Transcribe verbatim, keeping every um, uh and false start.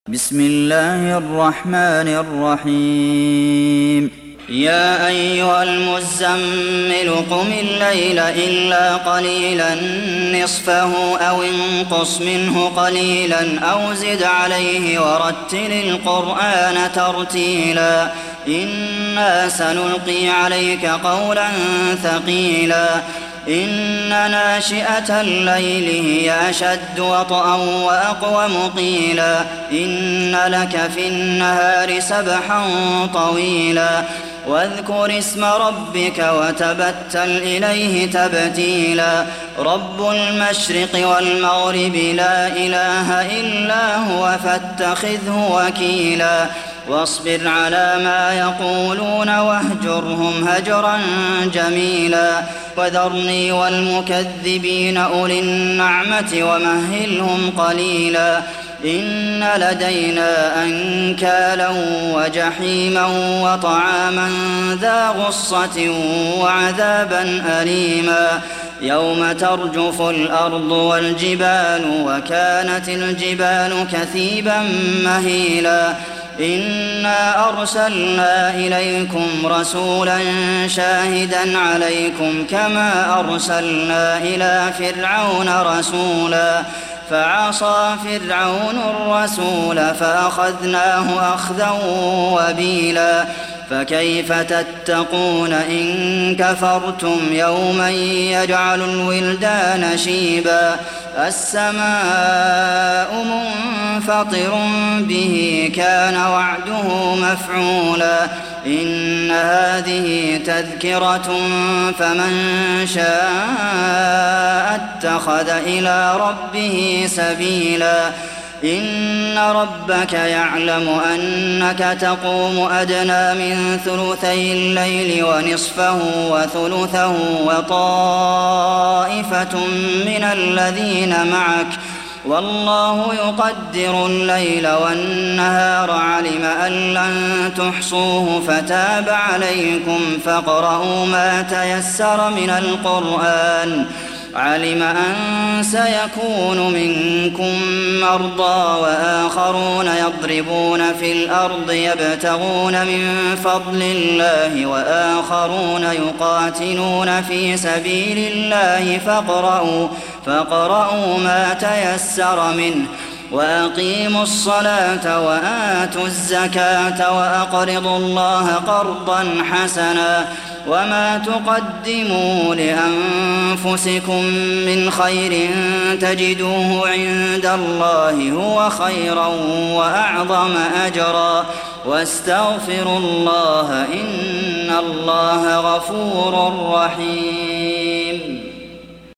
بسم الله الرحمن الرحيم يا أيها المزمل قم الليل إلا قليلا نصفه أو انقص منه قليلا أو زد عليه ورتل القرآن ترتيلا إنا سنلقي عليك قولا ثقيلا إن ناشئة الليل هي أشد وطئا وأقوم قيلا إن لك في النهار سبحا طويلا واذكر اسم ربك وتبتل إليه تبتيلا رب المشرق والمغرب لا إله إلا هو فاتخذه وكيلا واصبر على ما يقولون واهجرهم هجرا جميلا وذرني والمكذبين أولي النعمة ومهلهم قليلا إن لدينا أنكالا وجحيما وطعاما ذا غصة وعذابا أليما يوم ترجف الأرض والجبال وكانت الجبال كثيبا مهيلا إنا أرسلنا إليكم رسولا شاهدا عليكم كما أرسلنا إلى فرعون رسولا فعصى فرعون الرسول فأخذناه أخذا وبيلا فكيف تتقون إن كفرتم يوما يجعل الولدان شيبا السماء منفطر به كان وعده مفعولا إن هذه تذكرة فمن شاء اتخذ إلى ربه سبيلا إن ربك يعلم أنك تقوم أدنى من ثلثي الليل ونصفه وثلثه وطائفة من الذين معك والله يقدر الليل والنهار علم أن لن تحصوه فتاب عليكم فاقرؤوا ما تيسر من القرآن علم أن سيكون منكم مرضى وآخرون يضربون في الأرض يبتغون من فضل الله وآخرون يقاتلون في سبيل الله فاقرؤوا فاقرؤوا ما تيسر منه وأقيموا الصلاة وآتوا الزكاة وأقرضوا الله قرضا حسنا وما تقدموا لأنفسكم من خير تجدوه عند الله هو خيرا وأعظم أجرا واستغفروا الله إن الله غفور رحيم